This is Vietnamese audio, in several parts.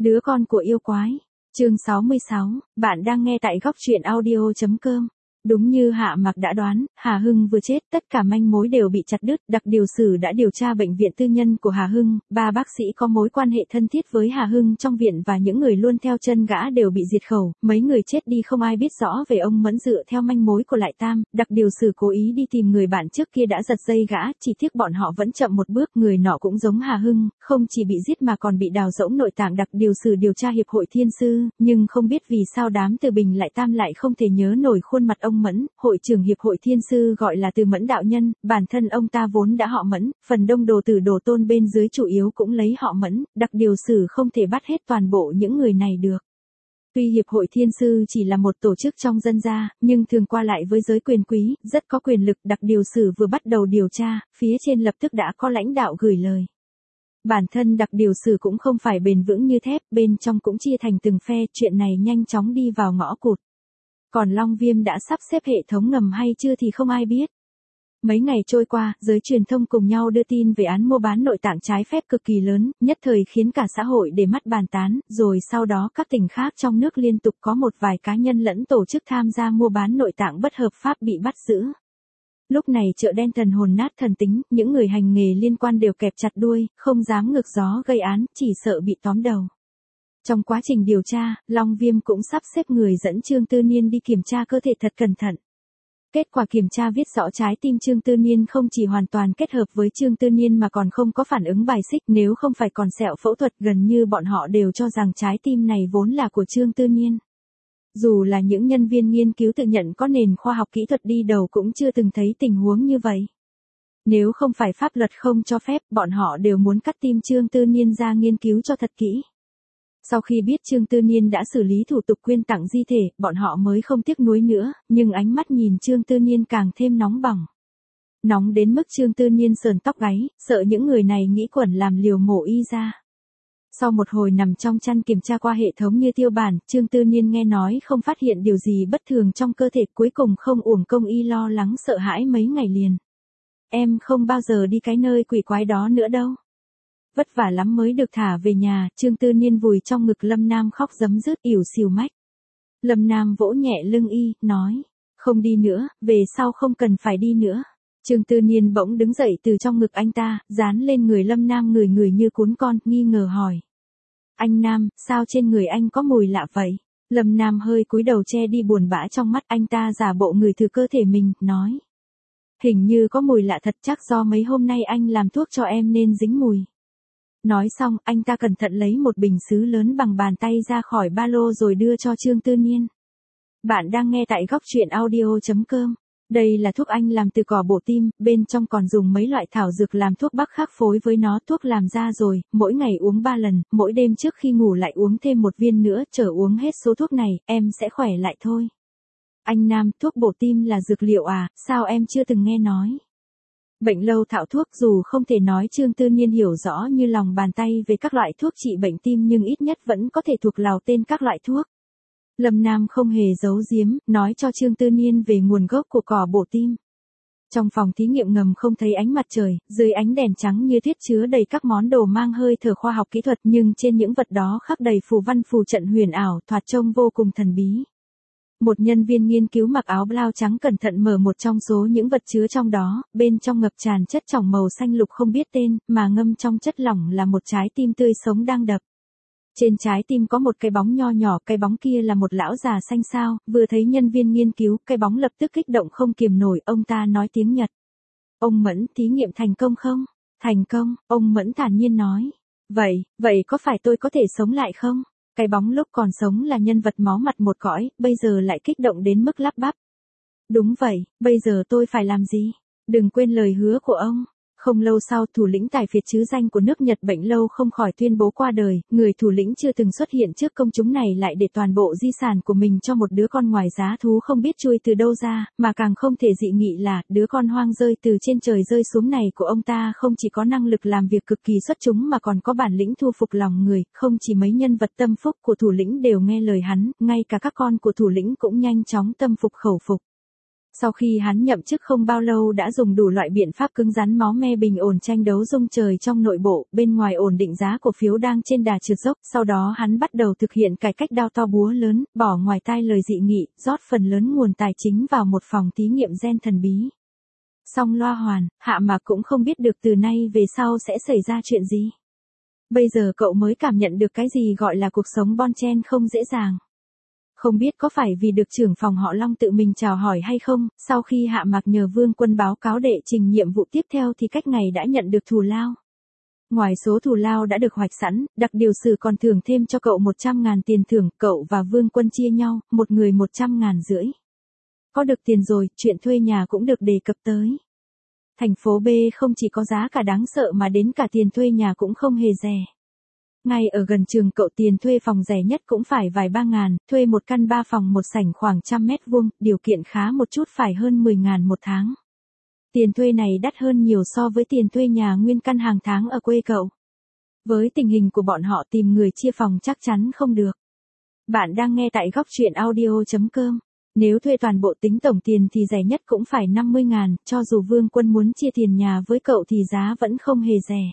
Đứa con của yêu quái. Chương 66, bạn đang nghe tại góc truyện audio.com. Đúng như Hạ Mặc đã đoán, Hà Hưng vừa chết, tất cả manh mối đều bị chặt đứt. Đặc điều sử đã điều tra bệnh viện tư nhân của Hà Hưng, 3 bác sĩ có mối quan hệ thân thiết với Hà Hưng trong viện và những người luôn theo chân gã đều bị diệt khẩu. Mấy người chết đi không ai biết rõ về ông Mẫn. Dựa theo manh mối của Lại Tam, đặc điều sử cố ý đi tìm người bạn trước kia đã giật dây gã, chỉ tiếc bọn họ vẫn chậm một bước. Người nọ cũng giống Hà Hưng, không chỉ bị giết mà còn bị đào rỗng nội tạng. Đặc điều sử điều tra hiệp hội thiên sư, nhưng không biết vì sao đám Từ Bình Lại Tam lại không thể nhớ nổi khuôn mặt ông Mẫn. Hội trưởng hiệp hội thiên sư gọi là Từ Mẫn đạo nhân, bản thân ông ta vốn đã họ Mẫn, phần đông đồ tử đồ tôn bên dưới chủ yếu cũng lấy họ Mẫn. Đặc điều sử không thể bắt hết toàn bộ những người này được. Tuy hiệp hội thiên sư chỉ là một tổ chức trong dân gia, nhưng thường qua lại với giới quyền quý, rất có quyền lực. Đặc điều sử vừa bắt đầu điều tra, phía trên lập tức đã có lãnh đạo gửi lời. Bản thân đặc điều sử cũng không phải bền vững như thép, bên trong cũng chia thành từng phe, chuyện này nhanh chóng đi vào ngõ cụt. Còn Long Viêm đã sắp xếp hệ thống ngầm hay chưa thì không ai biết. Mấy ngày trôi qua, giới truyền thông cùng nhau đưa tin về án mua bán nội tạng trái phép cực kỳ lớn, nhất thời khiến cả xã hội để mắt bàn tán, rồi sau đó các tỉnh khác trong nước liên tục có một vài cá nhân lẫn tổ chức tham gia mua bán nội tạng bất hợp pháp bị bắt giữ. Lúc này chợ đen thần hồn nát thần tính, những người hành nghề liên quan đều kẹp chặt đuôi, không dám ngược gió gây án, chỉ sợ bị tóm đầu. Trong quá trình điều tra, Long Viêm cũng sắp xếp người dẫn Trương Tư Niên đi kiểm tra cơ thể thật cẩn thận. Kết quả kiểm tra viết rõ trái tim Trương Tư Niên không chỉ hoàn toàn kết hợp với Trương Tư Niên mà còn không có phản ứng bài xích, nếu không phải còn sẹo phẫu thuật. Gần như bọn họ đều cho rằng trái tim này vốn là của Trương Tư Niên. Dù là những nhân viên nghiên cứu tự nhận có nền khoa học kỹ thuật đi đầu cũng chưa từng thấy tình huống như vậy. Nếu không phải pháp luật không cho phép, bọn họ đều muốn cắt tim Trương Tư Niên ra nghiên cứu cho thật kỹ. Sau khi biết Trương Tư Niên đã xử lý thủ tục quyên tặng di thể, bọn họ mới không tiếc nuối nữa, nhưng ánh mắt nhìn Trương Tư Niên càng thêm nóng bỏng. Nóng đến mức Trương Tư Niên sờn tóc gáy, sợ những người này nghĩ quẩn làm liều mổ y ra. Sau một hồi nằm trong chăn kiểm tra qua hệ thống như tiêu bản, Trương Tư Niên nghe nói không phát hiện điều gì bất thường trong cơ thể, cuối cùng không uổng công y lo lắng sợ hãi mấy ngày liền. Em không bao giờ đi cái nơi quỷ quái đó nữa đâu. Vất vả lắm mới được thả về nhà, Trương Tư Niên vùi trong ngực Lâm Nam khóc rấm rứt ỉu xìu mách. Lâm Nam vỗ nhẹ lưng y, nói, không đi nữa, về sau không cần phải đi nữa. Trương Tư Niên bỗng đứng dậy từ trong ngực anh ta, dán lên người Lâm Nam người người như cún con, nghi ngờ hỏi. Anh Nam, sao trên người anh có mùi lạ vậy? Lâm Nam hơi cúi đầu che đi buồn bã trong mắt, anh ta giả bộ người thử cơ thể mình, nói. Hình như có mùi lạ thật, chắc do mấy hôm nay anh làm thuốc cho em nên dính mùi. Nói xong, anh ta cẩn thận lấy một bình sứ lớn bằng bàn tay ra khỏi ba lô rồi đưa cho Trương Tư Niên. Bạn đang nghe tại góc truyện audio.com. Đây là thuốc anh làm từ cỏ bổ tim, bên trong còn dùng mấy loại thảo dược làm thuốc bắc khác phối với nó. Thuốc làm ra rồi, mỗi ngày uống 3 lần, mỗi đêm trước khi ngủ lại uống thêm một viên nữa, chờ uống hết số thuốc này, em sẽ khỏe lại thôi. Anh Nam, thuốc bổ tim là dược liệu à, sao em chưa từng nghe nói? Bệnh lâu thảo thuốc, dù không thể nói Trương Tư Niên hiểu rõ như lòng bàn tay về các loại thuốc trị bệnh tim nhưng ít nhất vẫn có thể thuộc lào tên các loại thuốc. Lâm Nam không hề giấu giếm, nói cho Trương Tư Niên về nguồn gốc của cỏ bổ tim. Trong phòng thí nghiệm ngầm không thấy ánh mặt trời, dưới ánh đèn trắng như tuyết chứa đầy các món đồ mang hơi thở khoa học kỹ thuật, nhưng trên những vật đó khắc đầy phù văn phù trận huyền ảo, thoạt trông vô cùng thần bí. Một nhân viên nghiên cứu mặc áo blau trắng cẩn thận mở một trong số những vật chứa trong đó, bên trong ngập tràn chất lỏng màu xanh lục không biết tên, mà ngâm trong chất lỏng là một trái tim tươi sống đang đập. Trên trái tim có một cái bóng nho nhỏ, cái bóng kia là một lão già xanh xao, vừa thấy nhân viên nghiên cứu, cái bóng lập tức kích động không kiềm nổi, ông ta nói tiếng Nhật. Ông Mẫn, thí nghiệm thành công không? Thành công, ông Mẫn thản nhiên nói. Vậy có phải tôi có thể sống lại không? Cái bóng lúc còn sống là nhân vật máu mặt một cõi, bây giờ lại kích động đến mức lắp bắp. Đúng vậy, bây giờ tôi phải làm gì? Đừng quên lời hứa của ông. Không lâu sau, thủ lĩnh tài phiệt trứ danh của nước Nhật Bệnh Lâu không khỏi tuyên bố qua đời, người thủ lĩnh chưa từng xuất hiện trước công chúng này lại để toàn bộ di sản của mình cho một đứa con ngoài giá thú không biết chui từ đâu ra, mà càng không thể dị nghị là, đứa con hoang rơi từ trên trời rơi xuống này của ông ta không chỉ có năng lực làm việc cực kỳ xuất chúng mà còn có bản lĩnh thu phục lòng người, không chỉ mấy nhân vật tâm phúc của thủ lĩnh đều nghe lời hắn, ngay cả các con của thủ lĩnh cũng nhanh chóng tâm phục khẩu phục. Sau khi hắn nhậm chức không bao lâu đã dùng đủ loại biện pháp cứng rắn máu me bình ổn tranh đấu rung trời trong nội bộ, bên ngoài ổn định giá cổ phiếu đang trên đà trượt dốc, sau đó hắn bắt đầu thực hiện cải cách đao to búa lớn, bỏ ngoài tai lời dị nghị, rót phần lớn nguồn tài chính vào một phòng thí nghiệm gen thần bí. Song loa hoàn, Hạ Mạc cũng không biết được từ nay về sau sẽ xảy ra chuyện gì. Bây giờ cậu mới cảm nhận được cái gì gọi là cuộc sống bon chen không dễ dàng. Không biết có phải vì được trưởng phòng họ Long tự mình chào hỏi hay không, sau khi Hạ Mạc nhờ Vương Quân báo cáo đệ trình nhiệm vụ tiếp theo thì cách ngày đã nhận được thù lao. Ngoài số thù lao đã được hoạch sẵn, đặc điều sử còn thưởng thêm cho cậu 100.000 tiền thưởng, cậu và Vương Quân chia nhau, một người 150.000. Có được tiền rồi, chuyện thuê nhà cũng được đề cập tới. Thành phố B không chỉ có giá cả đáng sợ mà đến cả tiền thuê nhà cũng không hề rẻ. Ngay ở gần trường cậu tiền thuê phòng rẻ nhất cũng phải vài 3.000, thuê một căn 3 phòng một sảnh khoảng 100 m², điều kiện khá một chút phải hơn 10.000 một tháng. Tiền thuê này đắt hơn nhiều so với tiền thuê nhà nguyên căn hàng tháng ở quê cậu. Với tình hình của bọn họ tìm người chia phòng chắc chắn không được. Bạn đang nghe tại góc truyện audio.com. Nếu thuê toàn bộ tính tổng tiền thì rẻ nhất cũng phải 50.000, cho dù Vương Quân muốn chia tiền nhà với cậu thì giá vẫn không hề rẻ.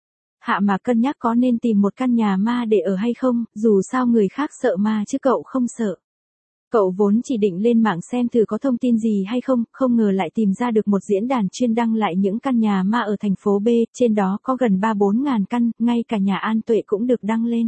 Hạ Mạc cân nhắc có nên tìm một căn nhà ma để ở hay không, dù sao người khác sợ ma chứ cậu không sợ. Cậu vốn chỉ định lên mạng xem thử có thông tin gì hay không, không ngờ lại tìm ra được một diễn đàn chuyên đăng lại những căn nhà ma ở thành phố B, trên đó có gần 3-4 ngàn căn, ngay cả nhà An Tuệ cũng được đăng lên.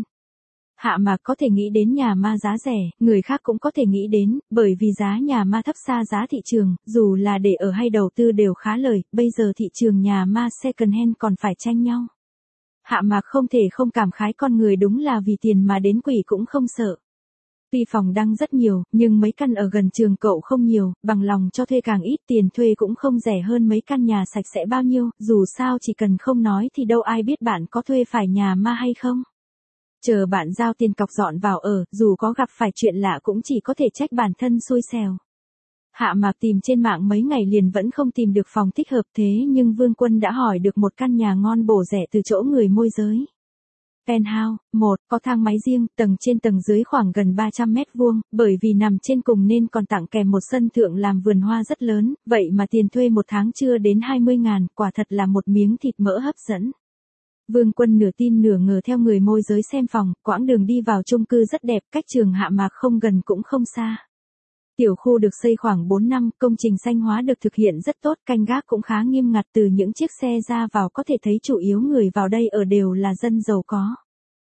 Hạ Mạc có thể nghĩ đến nhà ma giá rẻ, người khác cũng có thể nghĩ đến, bởi vì giá nhà ma thấp xa giá thị trường, dù là để ở hay đầu tư đều khá lời, bây giờ thị trường nhà ma second hand còn phải tranh nhau. Hạ Mạc không thể không cảm khái con người đúng là vì tiền mà đến quỷ cũng không sợ. Tuy phòng đăng rất nhiều, nhưng mấy căn ở gần trường cậu không nhiều, bằng lòng cho thuê càng ít, tiền thuê cũng không rẻ hơn mấy căn nhà sạch sẽ bao nhiêu, dù sao chỉ cần không nói thì đâu ai biết bạn có thuê phải nhà ma hay không. Chờ bạn giao tiền cọc dọn vào ở, dù có gặp phải chuyện lạ cũng chỉ có thể trách bản thân xui xẻo. Hạ Mạc tìm trên mạng mấy ngày liền vẫn không tìm được phòng thích hợp, thế nhưng Vương Quân đã hỏi được một căn nhà ngon bổ rẻ từ chỗ người môi giới. Penthouse, 1, có thang máy riêng, tầng trên tầng dưới khoảng gần 300 m², bởi vì nằm trên cùng nên còn tặng kèm một sân thượng làm vườn hoa rất lớn, vậy mà tiền thuê một tháng chưa đến 20.000, quả thật là một miếng thịt mỡ hấp dẫn. Vương Quân nửa tin nửa ngờ theo người môi giới xem phòng, quãng đường đi vào chung cư rất đẹp, cách trường Hạ Mạc không gần cũng không xa. Tiểu khu được xây khoảng 4 năm, công trình xanh hóa được thực hiện rất tốt, canh gác cũng khá nghiêm ngặt, từ những chiếc xe ra vào có thể thấy chủ yếu người vào đây ở đều là dân giàu có.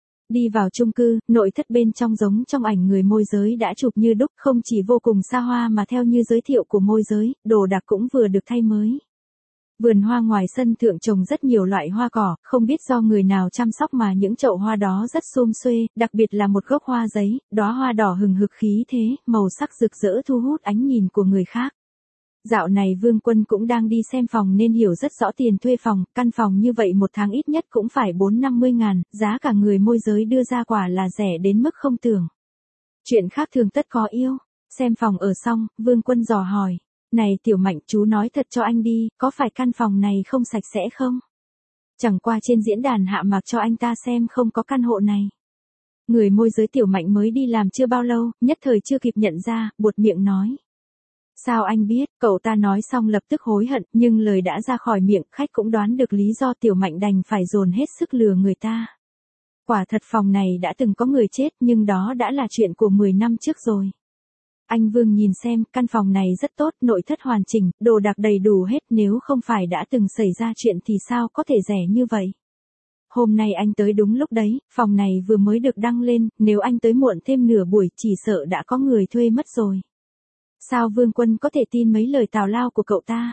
Đi vào chung cư, nội thất bên trong giống trong ảnh người môi giới đã chụp như đúc, không chỉ vô cùng xa hoa mà theo như giới thiệu của môi giới, đồ đạc cũng vừa được thay mới. Vườn hoa ngoài sân thượng trồng rất nhiều loại hoa cỏ, không biết do người nào chăm sóc mà những chậu hoa đó rất sum xuê, đặc biệt là một gốc hoa giấy, đóa hoa đỏ hừng hực khí thế, màu sắc rực rỡ thu hút ánh nhìn của người khác. Dạo này Vương Quân cũng đang đi xem phòng nên hiểu rất rõ tiền thuê phòng, căn phòng như vậy một tháng ít nhất cũng phải 4-50 ngàn, giá cả người môi giới đưa ra quả là rẻ đến mức không tưởng. Chuyện khác thường tất có yêu, xem phòng ở xong, Vương Quân dò hỏi. Này Tiểu Mạnh, chú nói thật cho anh đi, có phải căn phòng này không sạch sẽ không? Chẳng qua trên diễn đàn Hạ Mạc cho anh ta xem không có căn hộ này. Người môi giới Tiểu Mạnh mới đi làm chưa bao lâu, nhất thời chưa kịp nhận ra, buột miệng nói. Sao anh biết, cậu ta nói xong lập tức hối hận, nhưng lời đã ra khỏi miệng, khách cũng đoán được lý do Tiểu Mạnh đành phải dồn hết sức lừa người ta. Quả thật phòng này đã từng có người chết nhưng đó đã là chuyện của 10 năm trước rồi. Anh Vương nhìn xem, căn phòng này rất tốt, nội thất hoàn chỉnh, đồ đạc đầy đủ hết, nếu không phải đã từng xảy ra chuyện thì sao có thể rẻ như vậy. Hôm nay anh tới đúng lúc đấy, phòng này vừa mới được đăng lên, nếu anh tới muộn thêm nửa buổi chỉ sợ đã có người thuê mất rồi. Sao Vương Quân có thể tin mấy lời tào lao của cậu ta?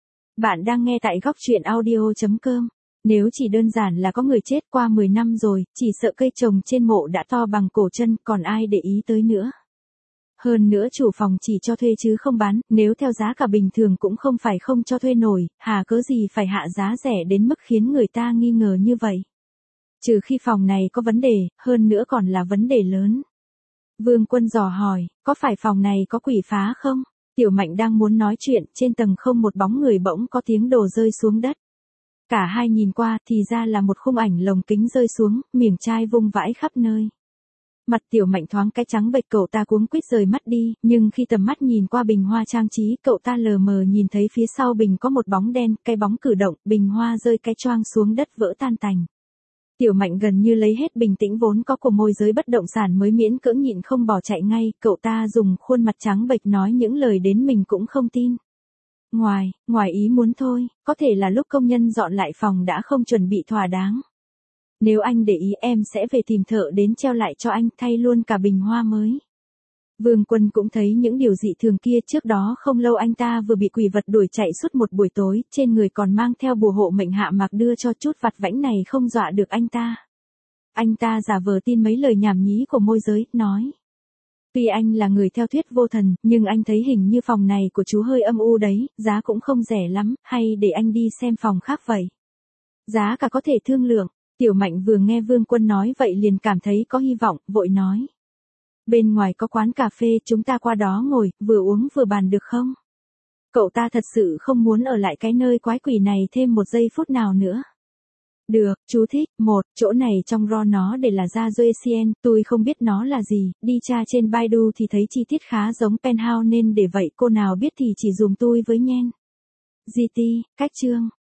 Bạn đang nghe tại góc truyện audio.com. Nếu chỉ đơn giản là có người chết qua 10 năm rồi, chỉ sợ cây trồng trên mộ đã to bằng cổ chân, còn ai để ý tới nữa. Hơn nữa chủ phòng chỉ cho thuê chứ không bán, nếu theo giá cả bình thường cũng không phải không cho thuê nổi, hà cớ gì phải hạ giá rẻ đến mức khiến người ta nghi ngờ như vậy. Trừ khi phòng này có vấn đề, hơn nữa còn là vấn đề lớn. Vương Quân dò hỏi, có phải phòng này có quỷ phá không? Tiểu Mạnh đang muốn nói chuyện, trên tầng không một bóng người bỗng có tiếng đồ rơi xuống đất. Cả hai nhìn qua thì ra là một khung ảnh lồng kính rơi xuống, miếng chai vung vãi khắp nơi. Mặt Tiểu Mạnh thoáng cái trắng bệch, cậu ta cuống quýt rời mắt đi, nhưng khi tầm mắt nhìn qua bình hoa trang trí, cậu ta lờ mờ nhìn thấy phía sau bình có một bóng đen, cái bóng cử động, bình hoa rơi cái choang xuống đất vỡ tan tành. Tiểu Mạnh gần như lấy hết bình tĩnh vốn có của môi giới bất động sản mới miễn cưỡng nhịn không bỏ chạy ngay, cậu ta dùng khuôn mặt trắng bệch nói những lời đến mình cũng không tin. Ngoài ý muốn thôi, có thể là lúc công nhân dọn lại phòng đã không chuẩn bị thỏa đáng. Nếu anh để ý em sẽ về tìm thợ đến treo lại cho anh, thay luôn cả bình hoa mới. Vương Quân cũng thấy những điều dị thường kia, trước đó không lâu anh ta vừa bị quỷ vật đuổi chạy suốt một buổi tối, trên người còn mang theo bùa hộ mệnh Hạ Mạc đưa cho, chút vặt vãnh này không dọa được anh ta. Anh ta giả vờ tin mấy lời nhảm nhí của môi giới, nói. Tuy anh là người theo thuyết vô thần, nhưng anh thấy hình như phòng này của chú hơi âm u đấy, giá cũng không rẻ lắm, hay để anh đi xem phòng khác vậy. Giá cả có thể thương lượng. Tiểu Mạnh vừa nghe Vương Quân nói vậy liền cảm thấy có hy vọng, vội nói. Bên ngoài có quán cà phê, chúng ta qua đó ngồi, vừa uống vừa bàn được không? Cậu ta thật sự không muốn ở lại cái nơi quái quỷ này thêm một giây phút nào nữa. Được, chú thích. Chỗ này trong RO nó để là ra Joecien, tôi không biết nó là gì, đi tra trên Baidu thì thấy chi tiết khá giống penthouse nên để vậy, cô nào biết thì chỉ dùm tôi với nhen. GT, cách chương.